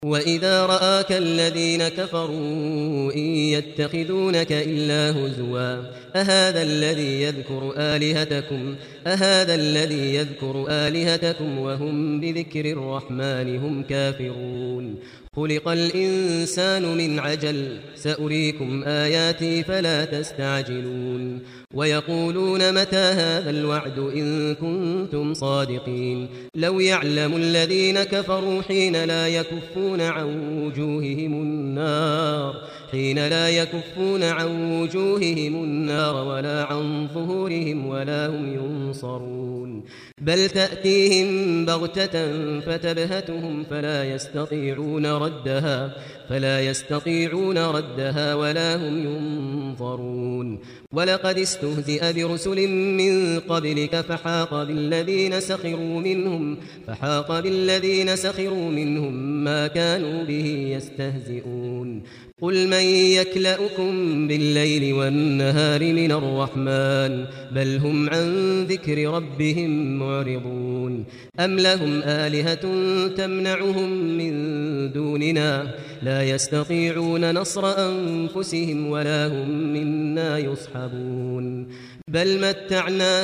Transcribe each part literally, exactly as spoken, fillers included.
وَإِذَا رَآكَ الَّذِينَ كَفَرُوا إِن يَتَّخِذُونَكَ إِلَّا هُزُوًا أَهَذَا الَّذِي يَذْكُرُ آلِهَتَكُمْ أَهَذَا الَّذِي يَذْكُرُ آلِهَتَكُمْ وَهُمْ بِذِكْرِ الرَّحْمَنِ هُمْ كَافِرُونَ خُلِقَ الْإِنسَانُ مِنْ عَجَلٍ سَأُرِيكُمْ آيَاتِي فَلَا تَسْتَعْجِلُونَ وَيَقُولُونَ مَتَى هَذَا الْوَعْدُ إِن كُنتُمْ صَادِقِينَ لَوْ يَعْلَمُ الَّذِينَ كَفَرُوا حِينَ لا يَكُفُّونَ عَن وُجُوهِهِمُ النَّارَ حين لا يكفون عن وجوههم النار ولا عن ظهورهم ولا هم ينصرون بل تأتيهم بغتة فتبهتهم فلا يستطيعون ردها فلا يستطيعون ردها ولا هم ينظرون ولقد استهزئ برسل من قبلك فحاق بالذين سخروا منهم فحاق بالذين سخروا منهم ما كانوا به يستهزئون قل من يكلؤكم بالليل والنهار من الرحمن بل هم عن ذكر ربهم معرضون أم لهم آلهة تمنعهم من دوننا لا يستطيعون نصر أنفسهم ولا هم منا يصحبون بل متعنا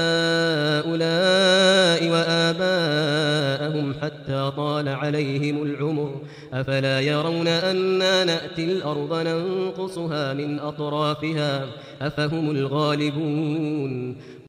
هؤلاء وآباءهم حتى طال عليهم العمر أفلا يرون أنا نأتي الأرض ننقصها من أطرافها أفهم الغالبون